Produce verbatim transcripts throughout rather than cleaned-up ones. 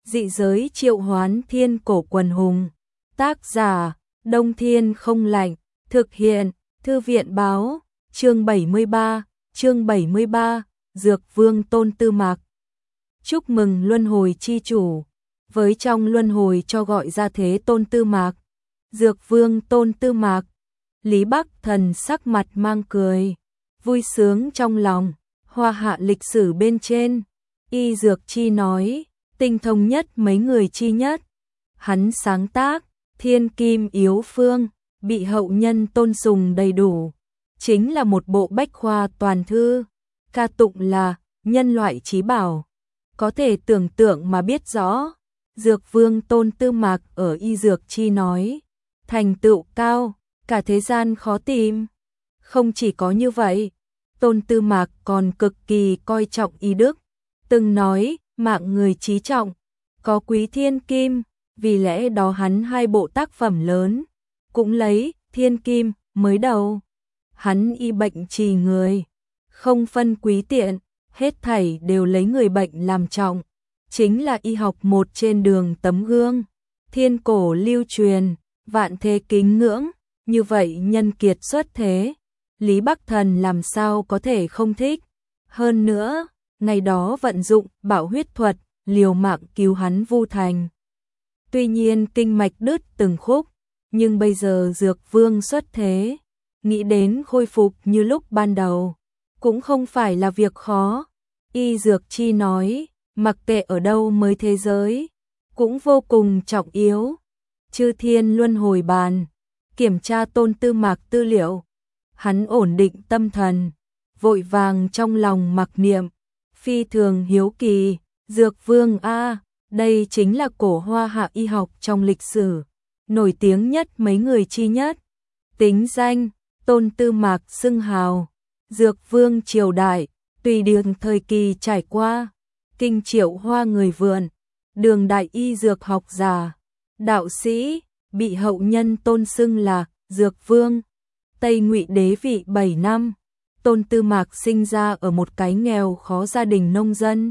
Dị giới triệu hoán thiên cổ quần hùng. Tác giả, Đông Thiên không lạnh. Thực hiện, Thư viện báo. Chương bảy mươi ba, chương bảy mươi ba, Dược Vương Tôn Tư Mạc. Chúc mừng luân hồi chi chủ. Với trong luân hồi cho gọi ra thế Tôn Tư Mạc. Dược Vương Tôn Tư Mạc. Lý Bắc Thần sắc mặt mang cười, vui sướng trong lòng. Hoa hạ lịch sử bên trên, y dược chi nói, tinh thông nhất mấy người chi nhất. Hắn sáng tác, Thiên Kim Yếu Phương, bị hậu nhân tôn sùng đầy đủ. Chính là một bộ bách khoa toàn thư, ca tụng là nhân loại trí bảo. Có thể tưởng tượng mà biết rõ, Dược Vương Tôn Tư Mạc ở y dược chi nói, thành tựu cao, cả thế gian khó tìm. Không chỉ có như vậy, Tôn Tư Mạc còn cực kỳ coi trọng y đức, từng nói mạng người trí trọng, có quý thiên kim, vì lẽ đó hắn hai bộ tác phẩm lớn, cũng lấy thiên kim mới đầu. Hắn y bệnh trì người, không phân quý tiện, hết thảy đều lấy người bệnh làm trọng, chính là y học một trên đường tấm gương, thiên cổ lưu truyền, vạn thế kính ngưỡng, như vậy nhân kiệt xuất thế. Lý Bắc Thần làm sao có thể không thích. Hơn nữa, ngày đó vận dụng bảo huyết thuật, liều mạng cứu hắn Vu Thành. Tuy nhiên kinh mạch đứt từng khúc, nhưng bây giờ Dược Vương xuất thế, nghĩ đến khôi phục như lúc ban đầu, cũng không phải là việc khó. Y dược chi nói, mặc kệ ở đâu mới thế giới, cũng vô cùng trọng yếu. Chư Thiên Luân Hồi Bàn, kiểm tra Tôn Tư Mạc tư liệu. Hắn ổn định tâm thần, vội vàng trong lòng mặc niệm, phi thường hiếu kỳ, Dược Vương a, đây chính là cổ hoa hạ y học trong lịch sử, nổi tiếng nhất mấy người chi nhất. Tính danh, Tôn Tư Mạc xưng hào, Dược Vương triều đại, tùy đường thời kỳ trải qua, kinh triệu hoa người vườn, đường đại y dược học giả, đạo sĩ, bị hậu nhân tôn xưng là Dược Vương. Tây Ngụy đế vị bảy năm, Tôn Tư Mạc sinh ra ở một cái nghèo khó gia đình nông dân.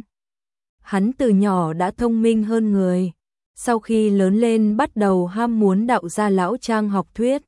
Hắn từ nhỏ đã thông minh hơn người, sau khi lớn lên bắt đầu ham muốn đạo gia lão trang học thuyết.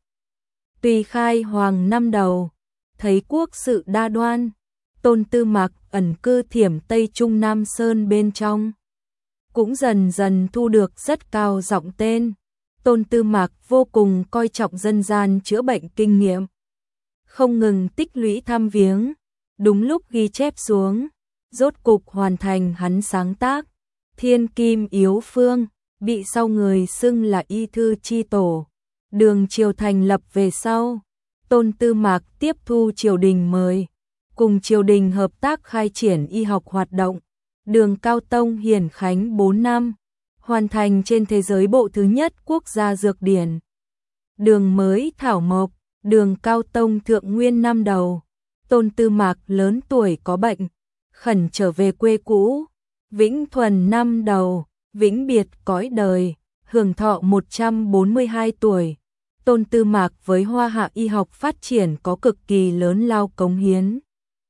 Tùy khai hoàng năm đầu, thấy quốc sự đa đoan, Tôn Tư Mạc ẩn cư Thiểm Tây Trung Nam Sơn bên trong. Cũng dần dần thu được rất cao giọng tên. Tôn Tư Mạc vô cùng coi trọng dân gian chữa bệnh kinh nghiệm, không ngừng tích lũy thăm viếng, đúng lúc ghi chép xuống, rốt cục hoàn thành hắn sáng tác Thiên Kim Yếu Phương, bị sau người xưng là y thư chi tổ. Đường triều thành lập về sau, Tôn Tư Mạc tiếp thu triều đình mời, cùng triều đình hợp tác khai triển y học hoạt động. Đường Cao Tông hiển khánh bốn năm, hoàn thành trên thế giới bộ thứ nhất quốc gia dược điển. Đường mới thảo mộc, Đường Cao Tông thượng nguyên năm đầu, Tôn Tư Mạc lớn tuổi có bệnh, khẩn trở về quê cũ. Vĩnh Thuần năm đầu, vĩnh biệt cõi đời, hưởng thọ một trăm bốn mươi hai tuổi. Tôn Tư Mạc với hoa hạ y học phát triển có cực kỳ lớn lao cống hiến.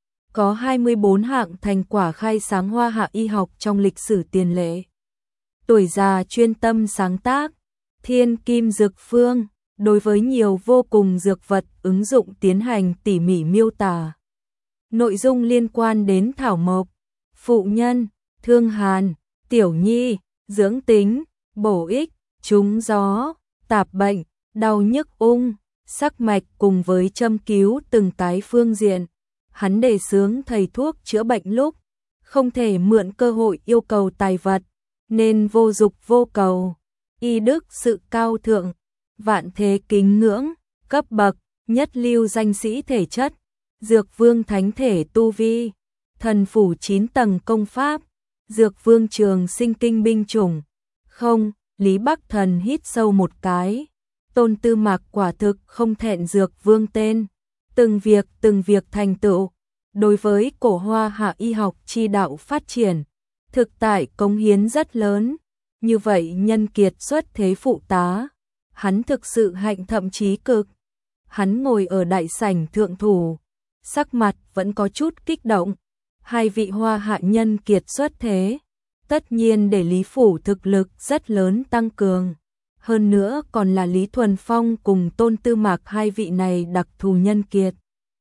Có hai mươi bốn hạng thành quả khai sáng hoa hạ y học trong lịch sử tiền lệ. Tuổi già chuyên tâm sáng tác Thiên Kim Dược Phương, đối với nhiều vô cùng dược vật ứng dụng tiến hành tỉ mỉ miêu tả. Nội dung liên quan đến thảo mộc, phụ nhân, thương hàn, tiểu nhi, dưỡng tính, bổ ích, trúng gió, tạp bệnh, đau nhức ung, sắc mạch cùng với châm cứu từng cái phương diện. Hắn đề xướng thầy thuốc chữa bệnh lúc không thể mượn cơ hội yêu cầu tài vật, nên vô dục vô cầu, y đức sự cao thượng, vạn thế kính ngưỡng, cấp bậc, nhất lưu danh sĩ thể chất, Dược Vương thánh thể tu vi, thần phủ chín tầng công pháp, Dược Vương trường sinh kinh binh chủng. Không, Lý Bắc Thần hít sâu một cái, Tôn Tư Mạc quả thực không thẹn Dược Vương tên, từng việc từng việc thành tựu, đối với cổ hoa hạ y học chi đạo phát triển, thực tại cống hiến rất lớn. Như vậy nhân kiệt xuất thế phụ tá, hắn thực sự hạnh thậm chí cực. Hắn ngồi ở đại sảnh thượng thủ, sắc mặt vẫn có chút kích động. Hai vị hoa hạ nhân kiệt xuất thế, tất nhiên để Lý Phủ thực lực rất lớn tăng cường. Hơn nữa còn là Lý Thuần Phong cùng Tôn Tư Mạc hai vị này đặc thù nhân kiệt.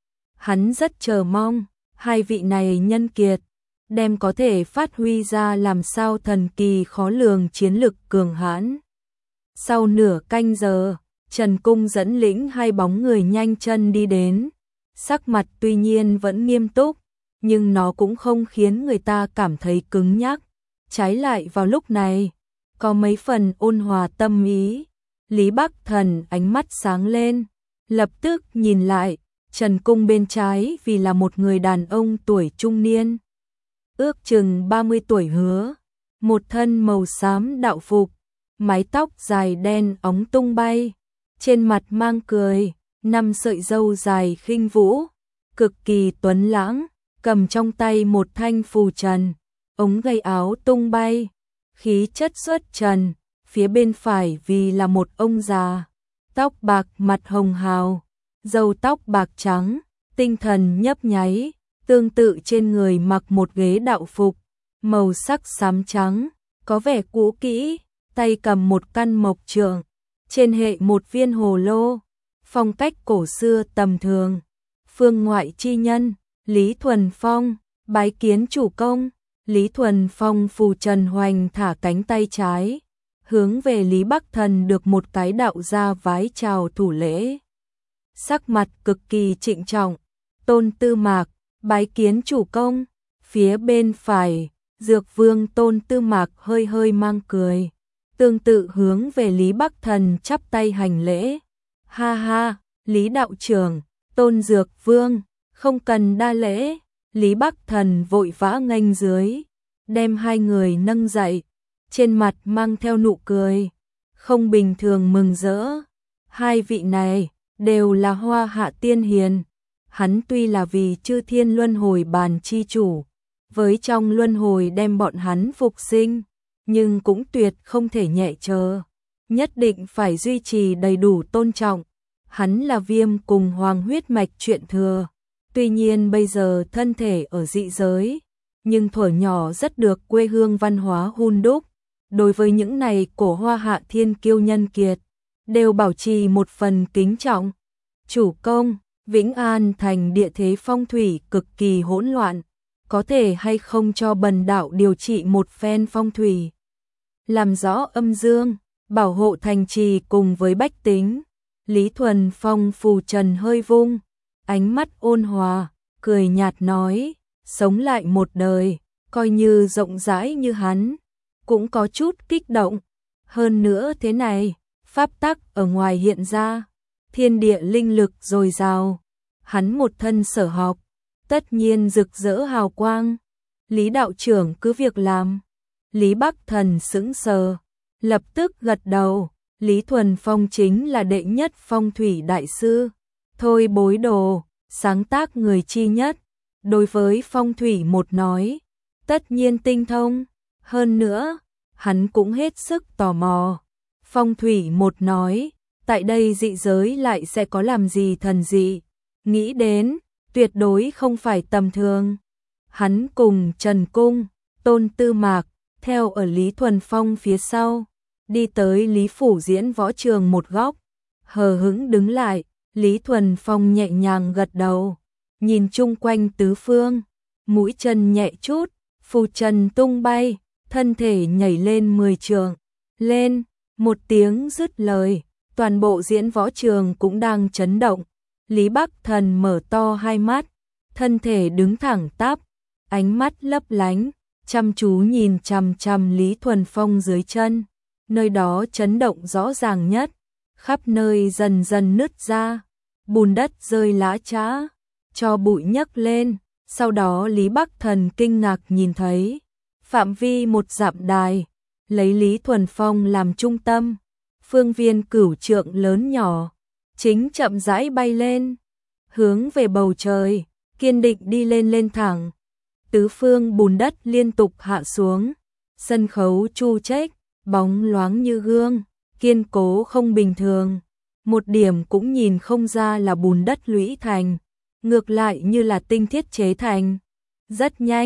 Hắn rất chờ mong, hai vị này nhân kiệt, đem có thể phát huy ra làm sao thần kỳ khó lường chiến lực cường hãn. Sau nửa canh giờ, Trần Cung dẫn lĩnh hai bóng người nhanh chân đi đến. Sắc mặt tuy nhiên vẫn nghiêm túc, nhưng nó cũng không khiến người ta cảm thấy cứng nhắc. Trái lại vào lúc này, có mấy phần ôn hòa tâm ý. Lý Bắc Thần ánh mắt sáng lên, lập tức nhìn lại, Trần Cung bên trái vì là một người đàn ông tuổi trung niên. Ước chừng ba mươi tuổi hứa, một thân màu xám đạo phục, mái tóc dài đen óng tung bay, trên mặt mang cười, năm sợi râu dài khinh vũ, cực kỳ tuấn lãng, cầm trong tay một thanh phù trần, ống gây áo tung bay, khí chất xuất trần. Phía bên phải vì là một ông già, tóc bạc mặt hồng hào, râu tóc bạc trắng, tinh thần nhấp nháy, tương tự trên người mặc một ghế đạo phục, màu sắc xám trắng, có vẻ cũ kỹ, tay cầm một căn mộc trượng, trên hệ một viên hồ lô, phong cách cổ xưa tầm thường. Phương ngoại chi nhân, Lý Thuần Phong, bái kiến chủ công. Lý Thuần Phong phù trần hoành thả cánh tay trái, hướng về Lý Bắc Thần được một cái đạo gia vái chào thủ lễ. Sắc mặt cực kỳ trịnh trọng. Tôn Tư Mạc, bái kiến chủ công. Phía bên phải, Dược Vương Tôn Tư Mạc hơi hơi mang cười, tương tự hướng về Lý Bắc Thần chắp tay hành lễ. Ha ha, Lý đạo trưởng, Tôn Dược Vương, không cần đa lễ. Lý Bắc Thần vội vã nghênh dưới, đem hai người nâng dậy, trên mặt mang theo nụ cười, không bình thường mừng rỡ. Hai vị này đều là Hoa Hạ tiên hiền. Hắn tuy là vì Chư Thiên Luân Hồi Bàn chi chủ, với trong luân hồi đem bọn hắn phục sinh, nhưng cũng tuyệt không thể nhẹ chờ, nhất định phải duy trì đầy đủ tôn trọng. Hắn là Viêm cùng Hoàng huyết mạch chuyện thừa, tuy nhiên bây giờ thân thể ở dị giới, nhưng thuở nhỏ rất được quê hương văn hóa hun đúc. Đối với những này cổ Hoa Hạ thiên kiêu nhân kiệt, đều bảo trì một phần kính trọng. Chủ công, Vĩnh An thành địa thế phong thủy cực kỳ hỗn loạn, có thể hay không cho bần đạo điều trị một phen phong thủy, làm rõ âm dương, bảo hộ thành trì cùng với bách tính. Lý Thuần Phong phù trần hơi vung, ánh mắt ôn hòa, cười nhạt nói, sống lại một đời, coi như rộng rãi như hắn, cũng có chút kích động. Hơn nữa thế này, pháp tắc ở ngoài hiện ra, thiên địa linh lực dồi dào, hắn một thân sở học, tất nhiên rực rỡ hào quang. Lý đạo trưởng cứ việc làm. Lý Bắc Thần sững sờ, lập tức gật đầu. Lý Thuần Phong chính là đệ nhất phong thủy đại sư, thôi bối đồ, sáng tác người chi nhất. Đối với phong thủy một nói, tất nhiên tinh thông. Hơn nữa, hắn cũng hết sức tò mò. Phong thủy một nói, tại đây dị giới lại sẽ có làm gì thần dị, nghĩ đến, tuyệt đối không phải tầm thường. Hắn cùng Trần Cung, Tôn Tư Mạc, theo ở Lý Thuần Phong phía sau, đi tới Lý Phủ diễn võ trường một góc, hờ hững đứng lại. Lý Thuần Phong nhẹ nhàng gật đầu, nhìn chung quanh tứ phương, mũi chân nhẹ chút, phù trần tung bay, thân thể nhảy lên mười trượng. Lên, một tiếng dứt lời, toàn bộ diễn võ trường cũng đang chấn động. Lý Bắc Thần mở to hai mắt, thân thể đứng thẳng tắp, ánh mắt lấp lánh, chăm chú nhìn chằm chằm Lý Thuần Phong dưới chân. Nơi đó chấn động rõ ràng nhất, khắp nơi dần dần nứt ra, bùn đất rơi lá chã, cho bụi nhấc lên. Sau đó Lý Bắc Thần kinh ngạc nhìn thấy, phạm vi một dặm đài, lấy Lý Thuần Phong làm trung tâm, phương viên cửu trượng lớn nhỏ, chính chậm rãi bay lên, hướng về bầu trời, kiên định đi lên lên thẳng. Tứ phương bùn đất liên tục hạ xuống, sân khấu chu trách, bóng loáng như gương, kiên cố không bình thường, một điểm cũng nhìn không ra là bùn đất lũy thành, ngược lại như là tinh thiết chế thành. Rất nhanh,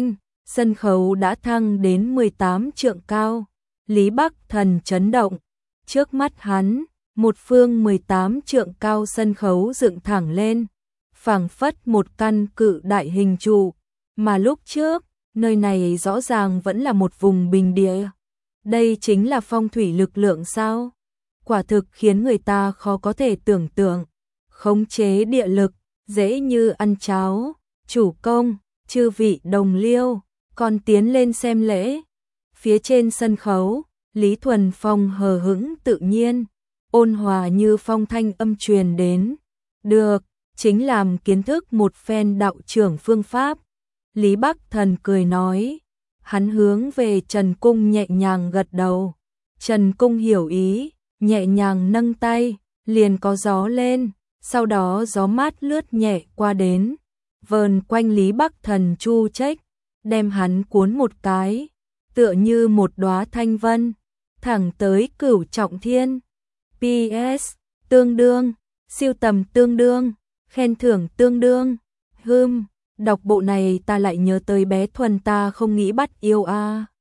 sân khấu đã thăng đến mười tám trượng cao. Lý Bắc Thần chấn động, trước mắt hắn, một phương mười tám trượng cao sân khấu dựng thẳng lên, phảng phất một căn cự đại hình trụ, mà lúc trước, nơi này rõ ràng vẫn là một vùng bình địa. Đây chính là phong thủy lực lượng sao? Quả thực khiến người ta khó có thể tưởng tượng. Khống chế địa lực, dễ như ăn cháo. Chủ công, chư vị đồng liêu, còn tiến lên xem lễ. Phía trên sân khấu, Lý Thuần Phong hờ hững tự nhiên, ôn hòa như phong thanh âm truyền đến. Được, chính làm kiến thức một phen đạo trưởng phương pháp. Lý Bắc Thần cười nói, hắn hướng về Trần Cung nhẹ nhàng gật đầu. Trần Cung hiểu ý, nhẹ nhàng nâng tay, liền có gió lên, sau đó gió mát lướt nhẹ qua đến, vờn quanh Lý Bắc Thần chu trách, đem hắn cuốn một cái, tựa như một đóa thanh vân, thẳng tới cửu trọng thiên. pê ét, tương đương, siêu tầm tương đương, khen thưởng tương đương. Hừm, đọc bộ này ta lại nhớ tới bé Thuần ta không nghĩ bắt yêu a. À.